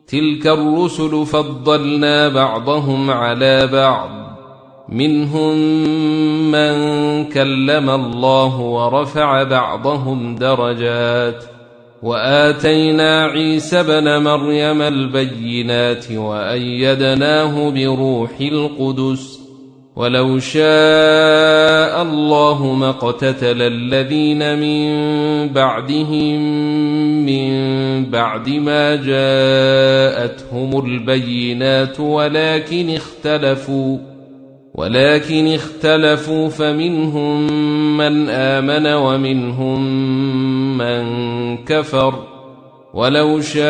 تلك الرسل فضلنا بعضهم على بعض منهم من كلم الله ورفع بعضهم درجات وآتينا عيسى ابن مريم البينات وأيدناه بروح القدس ولو شاء الله ما اقتتل الذين من بعدهم من بعد ما جاءتهم البينات ولكن اختلفوا فمنهم من آمن ومنهم من كفر ولو شاء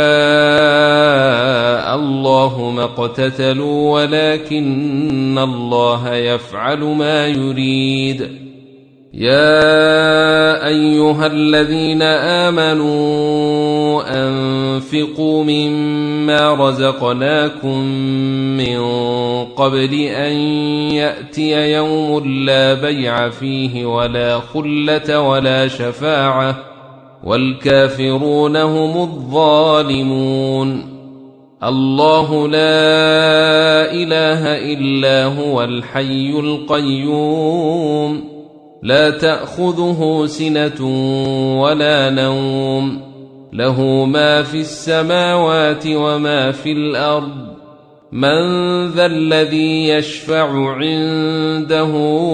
الله ما اقتتلوا ولكن الله يفعل ما يريد. يا أيها الذين آمنوا أنفقوا مما رزقناكم من قبل أن يأتي يوم لا بيع فيه ولا خلة ولا شفاعة والكافرون هم الظالمون. الله لا إله إلا هو الحي القيوم لا تأخذه سنة ولا نوم له ما في السماوات وما في الأرض من ذا الذي يشفع عنده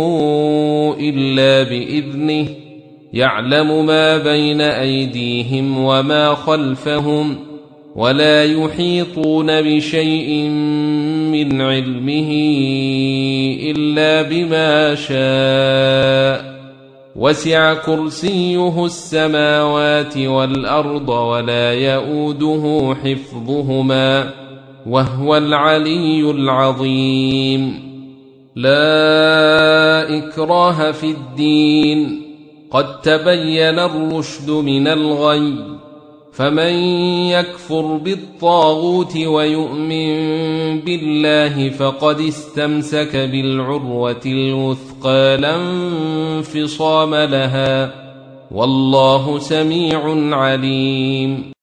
إلا بإذنه يعلم ما بين أيديهم وما خلفهم ولا يحيطون بشيء من علمه إلا بما شاء وسع كرسيه السماوات والأرض ولا يؤوده حفظهما وهو العلي العظيم. لا إكراه في الدين قد تبين الرشد من الغي فمن يكفر بالطاغوت ويؤمن بالله فقد استمسك بالعروة الوثقى لا انفصام لها والله سميع عليم.